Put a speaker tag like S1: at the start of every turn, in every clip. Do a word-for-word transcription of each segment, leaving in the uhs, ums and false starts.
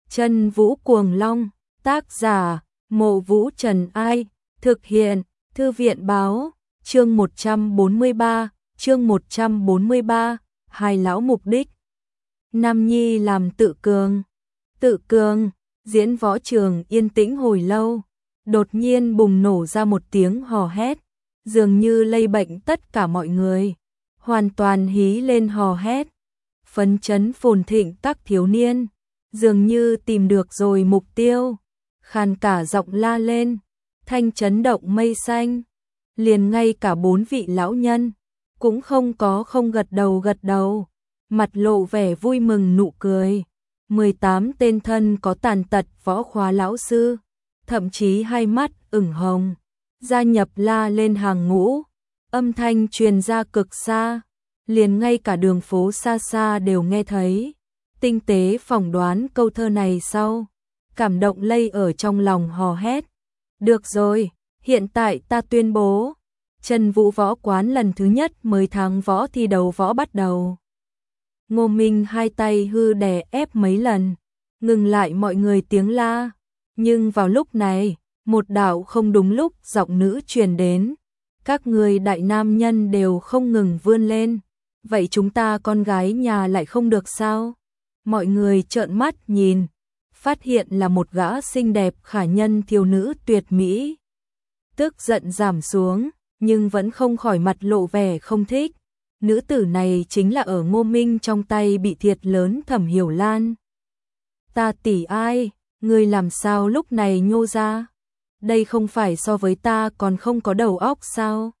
S1: Chân Vũ Cuồng Long, tác giả, Mộ Vũ Trần Ai, thực hiện, Thư viện báo, chương một trăm bốn mươi ba, chương một trăm bốn mươi ba, hai lão mục đích. Nam Nhi làm tự cường. Tự cường, diễn võ trường yên tĩnh hồi lâu, đột nhiên bùng nổ ra một tiếng hò hét, dường như lây bệnh tất cả mọi người, hoàn toàn hí lên hò hét. Phấn chấn phồn thịnh các thiếu niên, dường như tìm được rồi mục tiêu, khàn cả giọng la lên, thanh chấn động mây xanh. Liền ngay cả bốn vị lão nhân cũng không có không gật đầu gật đầu, mặt lộ vẻ vui mừng nụ cười. mười tám tên thân có tàn tật võ khóa lão sư, thậm chí hai mắt ửng hồng, gia nhập la lên hàng ngũ, âm thanh truyền ra cực xa, liền ngay cả đường phố xa xa đều nghe thấy. Tinh tế phỏng đoán câu thơ này sau, cảm động lây ở trong lòng hò hét. Được rồi, hiện tại ta tuyên bố, Chân Vũ Võ Quán lần thứ nhất mới tháng võ thi đấu võ bắt đầu. Ngô Minh hai tay hư đè ép mấy lần, ngừng lại mọi người tiếng la. Nhưng vào lúc này, một đạo không đúng lúc giọng nữ truyền đến. Các người đại nam nhân đều không ngừng vươn lên. Vậy chúng ta con gái nhà lại không được sao? Mọi người trợn mắt nhìn, phát hiện là một gã xinh đẹp khả nhân thiếu nữ tuyệt mỹ. Tức giận giảm xuống, nhưng vẫn không khỏi mặt lộ vẻ không thích. Nữ tử này chính là ở Ngô Minh trong tay bị thiệt lớn Thẩm Hiểu Lan. Ta tỷ ai, ngươi làm sao lúc này nhô ra? Đây không phải so với ta còn không có đầu óc sao?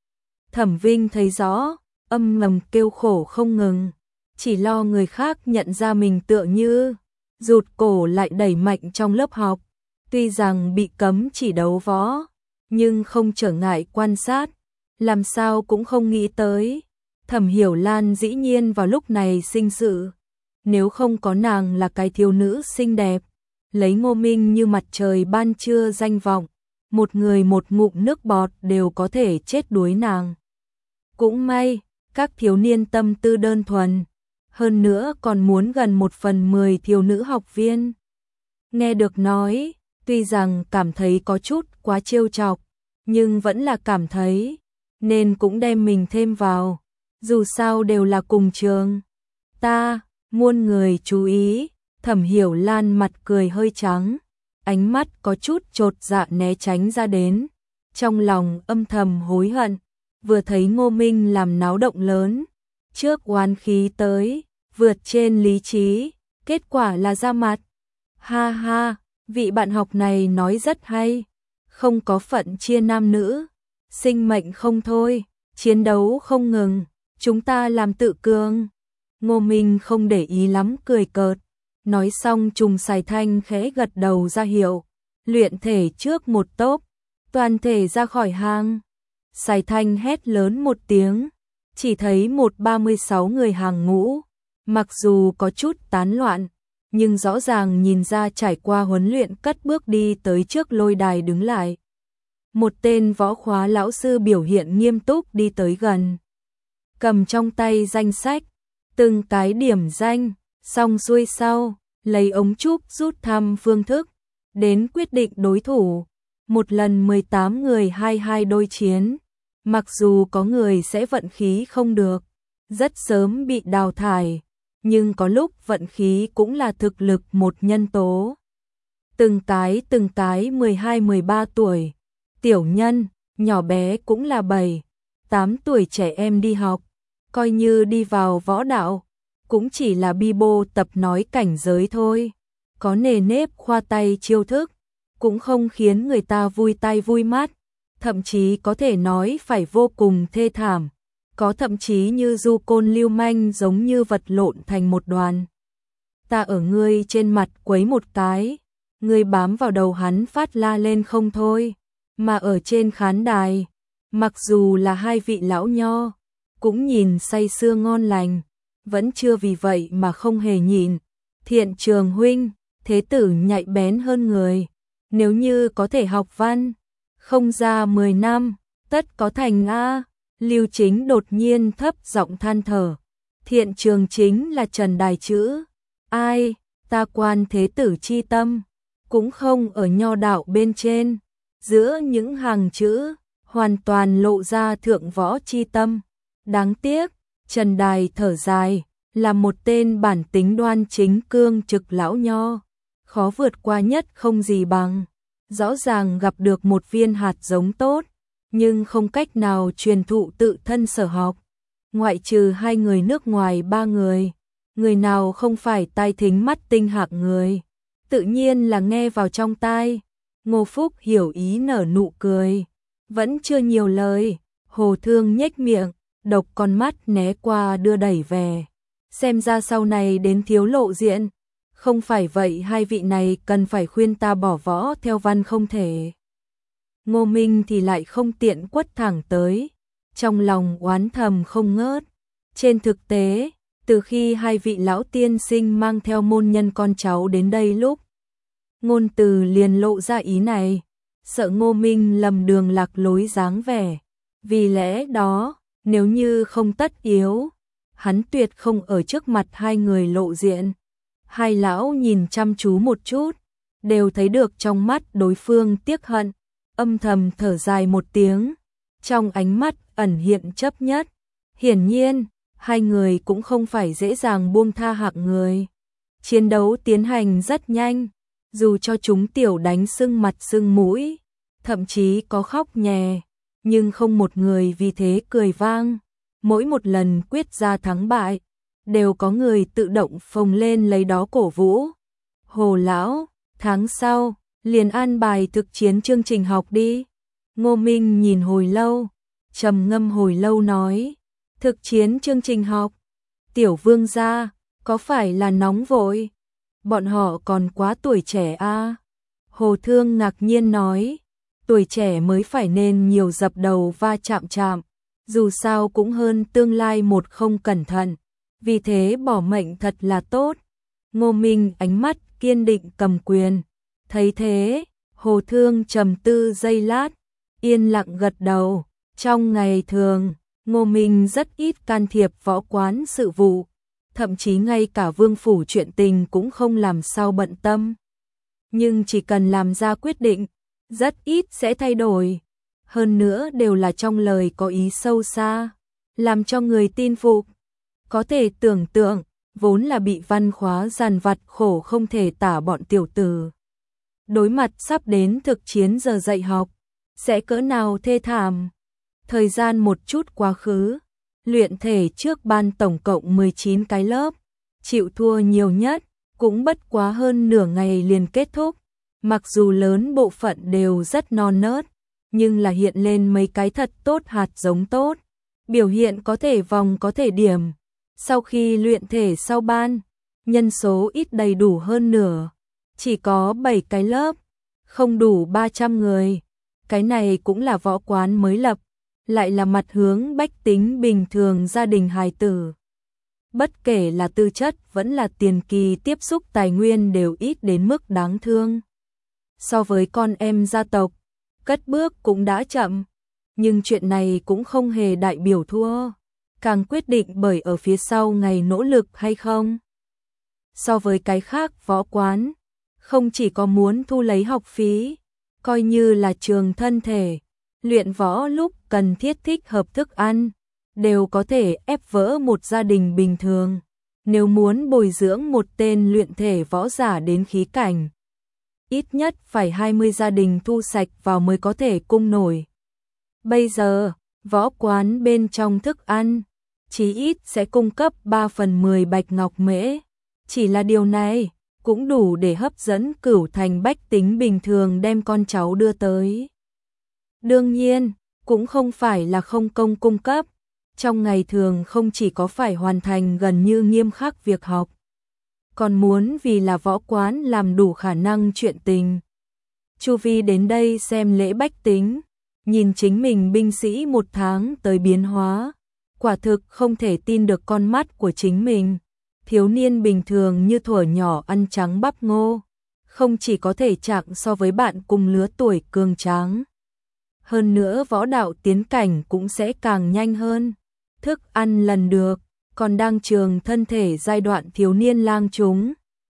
S1: Thẩm Vinh thấy rõ, âm ngầm kêu khổ không ngừng, chỉ lo người khác nhận ra mình tựa như rụt cổ lại đẩy mạnh trong lớp học. Tuy rằng bị cấm chỉ đấu võ, nhưng không trở ngại quan sát, làm sao cũng không nghĩ tới. Thẩm Hiểu Lan dĩ nhiên vào lúc này sinh sự. Nếu không có nàng là cái thiếu nữ xinh đẹp, lấy Ngô Minh như mặt trời ban trưa danh vọng, một người một ngụm nước bọt đều có thể chết đuối nàng. Cũng may, các thiếu niên tâm tư đơn thuần, hơn nữa còn muốn gần một phần mười thiếu nữ học viên. Nghe được nói, tuy rằng cảm thấy có chút quá trêu chọc, nhưng vẫn là cảm thấy, nên cũng đem mình thêm vào. Dù sao đều là cùng trường. Ta, muôn người chú ý, Thẩm Hiểu Lan mặt cười hơi trắng, ánh mắt có chút chột dạ né tránh ra đến. Trong lòng âm thầm hối hận, vừa thấy Ngô Minh làm náo động lớn, trước oán khí tới, vượt trên lý trí, kết quả là ra mặt. Ha ha, vị bạn học này nói rất hay, không có phận chia nam nữ, sinh mệnh không thôi, chiến đấu không ngừng. Chúng ta làm tự cường. Ngô Minh không để ý lắm cười cợt. Nói xong Trùng Sài Thanh khẽ gật đầu ra hiệu. Luyện thể trước một tốp. Toàn thể ra khỏi hang. Sài Thanh hét lớn một tiếng. Chỉ thấy một ba mươi sáu người hàng ngũ. Mặc dù có chút tán loạn, nhưng rõ ràng nhìn ra trải qua huấn luyện cất bước đi tới trước lôi đài đứng lại. Một tên võ khóa lão sư biểu hiện nghiêm túc đi tới gần, cầm trong tay danh sách, từng cái điểm danh, xong xuôi sau, lấy ống trúc rút thăm phương thức, đến quyết định đối thủ. Một lần mười tám người hai hai đôi chiến, mặc dù có người sẽ vận khí không được, rất sớm bị đào thải, nhưng có lúc vận khí cũng là thực lực một nhân tố. Từng cái từng cái mười hai mười ba tuổi, tiểu nhân, nhỏ bé cũng là bảy, tám tuổi trẻ em đi học. Coi như đi vào võ đạo, cũng chỉ là bi bô tập nói cảnh giới thôi. Có nề nếp khoa tay chiêu thức, cũng không khiến người ta vui tay vui mắt. Thậm chí có thể nói phải vô cùng thê thảm. Có thậm chí như du côn lưu manh giống như vật lộn thành một đoàn. Ta ở ngươi trên mặt quấy một cái, ngươi bám vào đầu hắn phát la lên không thôi. Mà ở trên khán đài, mặc dù là hai vị lão nho, cũng nhìn say sưa ngon lành, vẫn chưa vì vậy mà không hề nhịn. Thiện Trường huynh, thế tử nhạy bén hơn người, nếu như có thể học văn, không ra mười năm, tất có thành a. Lưu Chính đột nhiên thấp giọng than thở. Thiện Trường chính là Trần Đài chữ. Ai, ta quan thế tử chi tâm, cũng không ở nho đạo bên trên. Giữa những hàng chữ, hoàn toàn lộ ra thượng võ chi tâm. Đáng tiếc, Trần Đài thở dài, là một tên bản tính đoan chính cương trực lão nho, khó vượt qua nhất không gì bằng. Rõ ràng gặp được một viên hạt giống tốt, nhưng không cách nào truyền thụ tự thân sở học. Ngoại trừ hai người nước ngoài ba người, người nào không phải tai thính mắt tinh hạng người, tự nhiên là nghe vào trong tai. Ngô Phúc hiểu ý nở nụ cười, vẫn chưa nhiều lời, Hồ Thương nhếch miệng, độc con mắt né qua đưa đẩy về. Xem ra sau này đến thiếu lộ diện, không phải vậy hai vị này cần phải khuyên ta bỏ võ theo văn không thể. Ngô Minh thì lại không tiện quất thẳng tới, trong lòng oán thầm không ngớt. Trên thực tế, từ khi hai vị lão tiên sinh mang theo môn nhân con cháu đến đây lúc, ngôn từ liền lộ ra ý này, sợ Ngô Minh lầm đường lạc lối dáng vẻ. Vì lẽ đó, nếu như không tất yếu, hắn tuyệt không ở trước mặt hai người lộ diện. Hai lão nhìn chăm chú một chút, đều thấy được trong mắt đối phương tiếc hận, âm thầm thở dài một tiếng, trong ánh mắt ẩn hiện chấp nhất. Hiển nhiên, hai người cũng không phải dễ dàng buông tha hạng người. Chiến đấu tiến hành rất nhanh, dù cho chúng tiểu đánh sưng mặt sưng mũi, thậm chí có khóc nhè, nhưng không một người vì thế cười vang. Mỗi một lần quyết ra thắng bại, đều có người tự động phồng lên lấy đó cổ vũ. Hồ lão, tháng sau, liền an bài thực chiến chương trình học đi. Ngô Minh nhìn hồi lâu, trầm ngâm hồi lâu nói, thực chiến chương trình học, tiểu vương gia, có phải là nóng vội? Bọn họ còn quá tuổi trẻ a. À? Hồ Thương ngạc nhiên nói, tuổi trẻ mới phải nên nhiều dập đầu va chạm chạm, dù sao cũng hơn tương lai một không cẩn thận, vì thế bỏ mệnh thật là tốt. Ngô Minh ánh mắt kiên định cầm quyền, thấy thế, Hồ Thương trầm tư giây lát, yên lặng gật đầu. Trong ngày thường, Ngô Minh rất ít can thiệp võ quán sự vụ, thậm chí ngay cả vương phủ chuyện tình cũng không làm sao bận tâm. Nhưng chỉ cần làm ra quyết định, rất ít sẽ thay đổi. Hơn nữa đều là trong lời có ý sâu xa, làm cho người tin phục. Có thể tưởng tượng, vốn là bị văn khóa dằn vặt khổ không thể tả bọn tiểu tử. Đối mặt sắp đến thực chiến giờ dạy học, sẽ cỡ nào thê thảm. Thời gian một chút quá khứ, luyện thể trước ban tổng cộng mười chín cái lớp, chịu thua nhiều nhất, cũng bất quá hơn nửa ngày liền kết thúc. Mặc dù lớn bộ phận đều rất non nớt, nhưng là hiện lên mấy cái thật tốt hạt giống tốt, biểu hiện có thể vòng có thể điểm. Sau khi luyện thể sau ban, nhân số ít đầy đủ hơn nửa, chỉ có bảy cái lớp, không đủ ba trăm người. Cái này cũng là võ quán mới lập, lại là mặt hướng bách tính bình thường gia đình hài tử. Bất kể là tư chất vẫn là tiền kỳ tiếp xúc tài nguyên đều ít đến mức đáng thương. So với con em gia tộc, cất bước cũng đã chậm, nhưng chuyện này cũng không hề đại biểu thua, càng quyết định bởi ở phía sau ngày nỗ lực hay không. So với cái khác võ quán, không chỉ có muốn thu lấy học phí, coi như là trường thân thể, luyện võ lúc cần thiết thích hợp thức ăn, đều có thể ép vỡ một gia đình bình thường. Nếu muốn bồi dưỡng một tên luyện thể võ giả đến khí cảnh, ít nhất phải hai mươi gia đình thu sạch vào mới có thể cung nổi. Bây giờ, võ quán bên trong thức ăn, chí ít sẽ cung cấp ba phần mười bạch ngọc mễ. Chỉ là điều này, cũng đủ để hấp dẫn Cửu Thành bách tính bình thường đem con cháu đưa tới. Đương nhiên, cũng không phải là không công cung cấp. Trong ngày thường không chỉ có phải hoàn thành gần như nghiêm khắc việc học, còn muốn vì là võ quán làm đủ khả năng chuyện tình. Chu Vi đến đây xem lễ bách tính, nhìn chính mình binh sĩ một tháng tới biến hóa, quả thực không thể tin được con mắt của chính mình. Thiếu niên bình thường như thuở nhỏ ăn trắng bắp ngô, không chỉ có thể trạng so với bạn cùng lứa tuổi cường tráng, hơn nữa võ đạo tiến cảnh cũng sẽ càng nhanh hơn. Thức ăn lần được, còn đang trường thân thể giai đoạn thiếu niên lang chúng,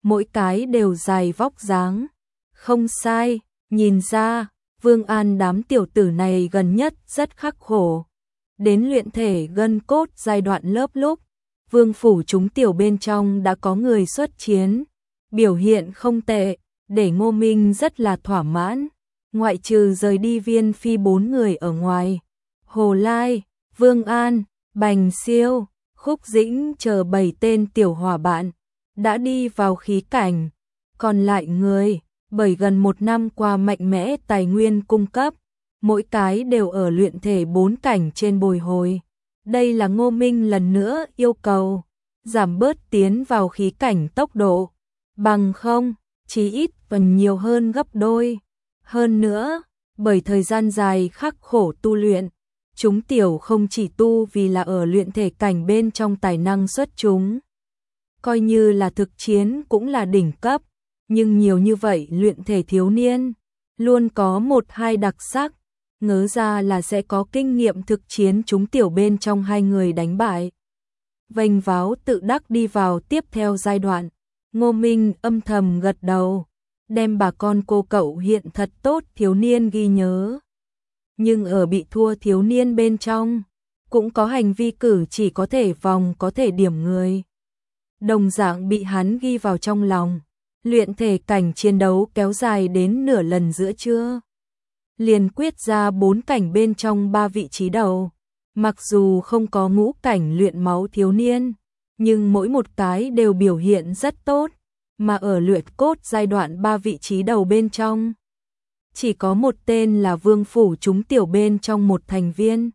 S1: mỗi cái đều dài vóc dáng. Không sai, nhìn ra, Vương An đám tiểu tử này gần nhất rất khắc khổ. Đến luyện thể gân cốt giai đoạn lớp lúc, Vương phủ chúng tiểu bên trong đã có người xuất chiến, biểu hiện không tệ, để Ngô Minh rất là thỏa mãn. Ngoại trừ rời đi Viên Phi bốn người ở ngoài, Hồ Lai, Vương An, Bành Siêu, Khúc Dĩnh chờ bảy tên tiểu hỏa bạn đã đi vào khí cảnh. Còn lại người, bởi gần một năm qua mạnh mẽ tài nguyên cung cấp, mỗi cái đều ở luyện thể bốn cảnh trên bồi hồi. Đây là Ngô Minh lần nữa yêu cầu giảm bớt tiến vào khí cảnh tốc độ, bằng không, chí ít phần nhiều hơn gấp đôi. Hơn nữa, bởi thời gian dài khắc khổ tu luyện, chúng tiểu không chỉ tu vì là ở luyện thể cảnh bên trong tài năng xuất chúng, coi như là thực chiến cũng là đỉnh cấp, nhưng nhiều như vậy luyện thể thiếu niên, luôn có một hai đặc sắc, ngớ ra là sẽ có kinh nghiệm thực chiến chúng tiểu bên trong hai người đánh bại. Vênh váo tự đắc đi vào tiếp theo giai đoạn, Ngô Minh âm thầm gật đầu, đem bà con cô cậu hiện thật tốt thiếu niên ghi nhớ. Nhưng ở bị thua thiếu niên bên trong, cũng có hành vi cử chỉ có thể vòng có thể điểm người. Đồng dạng bị hắn ghi vào trong lòng, luyện thể cảnh chiến đấu kéo dài đến nửa lần giữa trưa. Liền quyết ra bốn cảnh bên trong ba vị trí đầu. Mặc dù không có ngũ cảnh luyện máu thiếu niên, nhưng mỗi một cái đều biểu hiện rất tốt, mà ở luyện cốt giai đoạn ba vị trí đầu bên trong. Chỉ có một tên là Vương phủ chúng tiểu bên trong một thành viên.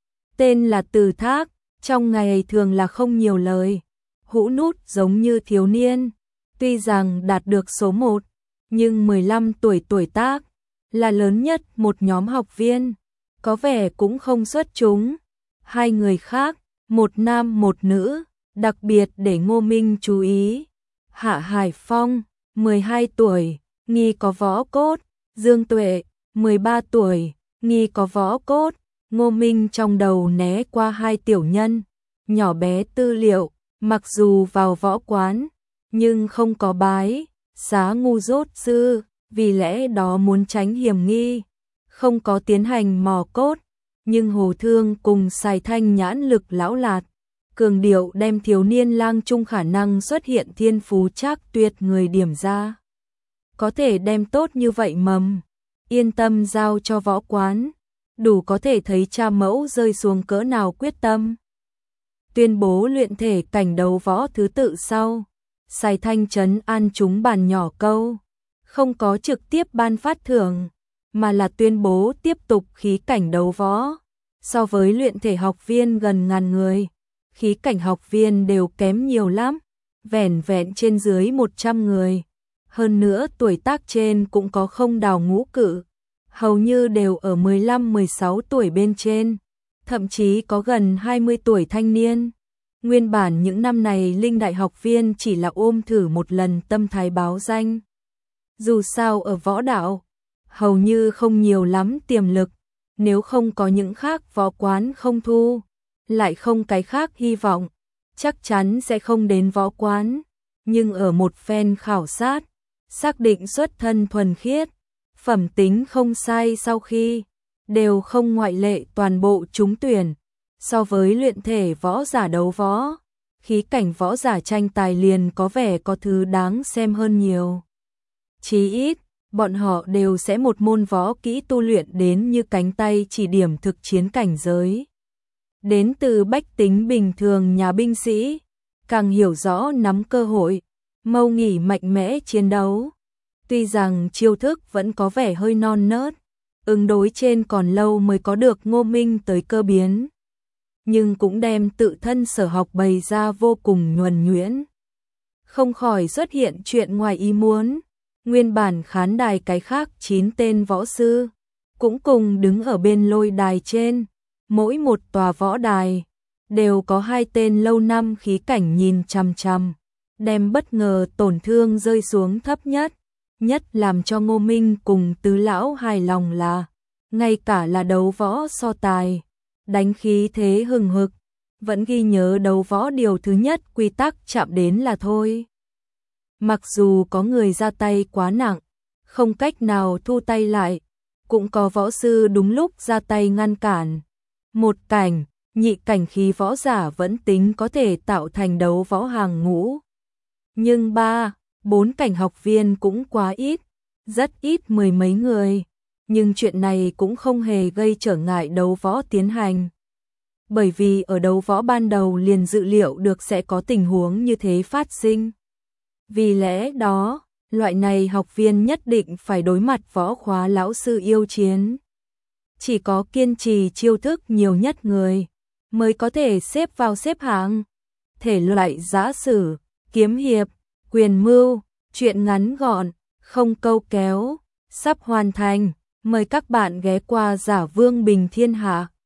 S1: Tên là Từ Thác, trong ngày thường là không nhiều lời, hũ nút giống như thiếu niên. Tuy rằng đạt được số một, nhưng mười lăm tuổi tuổi tác, là lớn nhất một nhóm học viên, có vẻ cũng không xuất chúng. Hai người khác, một nam một nữ, đặc biệt để Ngô Minh chú ý. Hạ Hải Phong, mười hai tuổi, nghi có võ cốt, Dương Tuệ, mười ba tuổi, nghi có võ cốt. Ngô Minh trong đầu né qua hai tiểu nhân, nhỏ bé tư liệu, mặc dù vào võ quán, nhưng không có bái xá ngu dốt sư, vì lẽ đó muốn tránh hiểm nghi, không có tiến hành mò cốt. Nhưng Hồ Thương cùng Sài Thanh nhãn lực lão lạt, cường điệu đem thiếu niên lang trung khả năng xuất hiện thiên phú trác tuyệt người điểm ra. Có thể đem tốt như vậy mầm, yên tâm giao cho võ quán, đủ có thể thấy cha mẫu rơi xuống cỡ nào quyết tâm. Tuyên bố luyện thể cảnh đấu võ thứ tự sau, Sài Thanh trấn an chúng bàn nhỏ câu, không có trực tiếp ban phát thưởng, mà là tuyên bố tiếp tục khí cảnh đấu võ. So với luyện thể học viên gần ngàn người, khí cảnh học viên đều kém nhiều lắm, vẻn vẹn trên dưới một trăm người. Hơn nữa tuổi tác trên cũng có không đào ngũ cử, hầu như đều ở mười lăm mười sáu tuổi bên trên, thậm chí có gần hai mươi tuổi thanh niên. Nguyên bản những năm này linh đại học viên chỉ là ôm thử một lần tâm thái báo danh. Dù sao ở võ đạo, hầu như không nhiều lắm tiềm lực, nếu không có những khác võ quán không thu, lại không cái khác hy vọng, chắc chắn sẽ không đến võ quán. Nhưng ở một phen khảo sát, xác định xuất thân thuần khiết, phẩm tính không sai sau khi, đều không ngoại lệ toàn bộ trúng tuyển. So với luyện thể võ giả đấu võ, khí cảnh võ giả tranh tài liền có vẻ có thứ đáng xem hơn nhiều. Chí ít, bọn họ đều sẽ một môn võ kỹ tu luyện đến như cánh tay chỉ điểm thực chiến cảnh giới. Đến từ bách tính bình thường nhà binh sĩ, càng hiểu rõ nắm cơ hội, mâu nghỉ mạnh mẽ chiến đấu. Tuy rằng chiêu thức vẫn có vẻ hơi non nớt, ứng đối trên còn lâu mới có được Ngô Minh tới cơ biến, nhưng cũng đem tự thân sở học bày ra vô cùng nhuần nhuyễn. Không khỏi xuất hiện chuyện ngoài ý muốn, nguyên bản khán đài cái khác chín tên võ sư, cũng cùng đứng ở bên lôi đài trên, mỗi một tòa võ đài, đều có hai tên lâu năm khí cảnh nhìn chằm chằm, đem bất ngờ tổn thương rơi xuống thấp nhất. Nhất làm cho Ngô Minh cùng tứ lão hài lòng là, ngay cả là đấu võ so tài, đánh khí thế hừng hực, vẫn ghi nhớ đấu võ điều thứ nhất quy tắc chạm đến là thôi. Mặc dù có người ra tay quá nặng, không cách nào thu tay lại, cũng có võ sư đúng lúc ra tay ngăn cản. Một cảnh, nhị cảnh khí võ giả vẫn tính có thể tạo thành đấu võ hàng ngũ. Nhưng ba, bốn cảnh học viên cũng quá ít, rất ít mười mấy người. Nhưng chuyện này cũng không hề gây trở ngại đấu võ tiến hành. Bởi vì ở đấu võ ban đầu liền dự liệu được sẽ có tình huống như thế phát sinh. Vì lẽ đó, loại này học viên nhất định phải đối mặt võ khóa lão sư yêu chiến. Chỉ có kiên trì chiêu thức nhiều nhất người mới có thể xếp vào xếp hạng. Thể loại giã sử, kiếm hiệp, quyền mưu, truyện ngắn gọn, không câu kéo, sắp hoàn thành. Mời các bạn ghé qua Giả Vương Bình Thiên Hạ.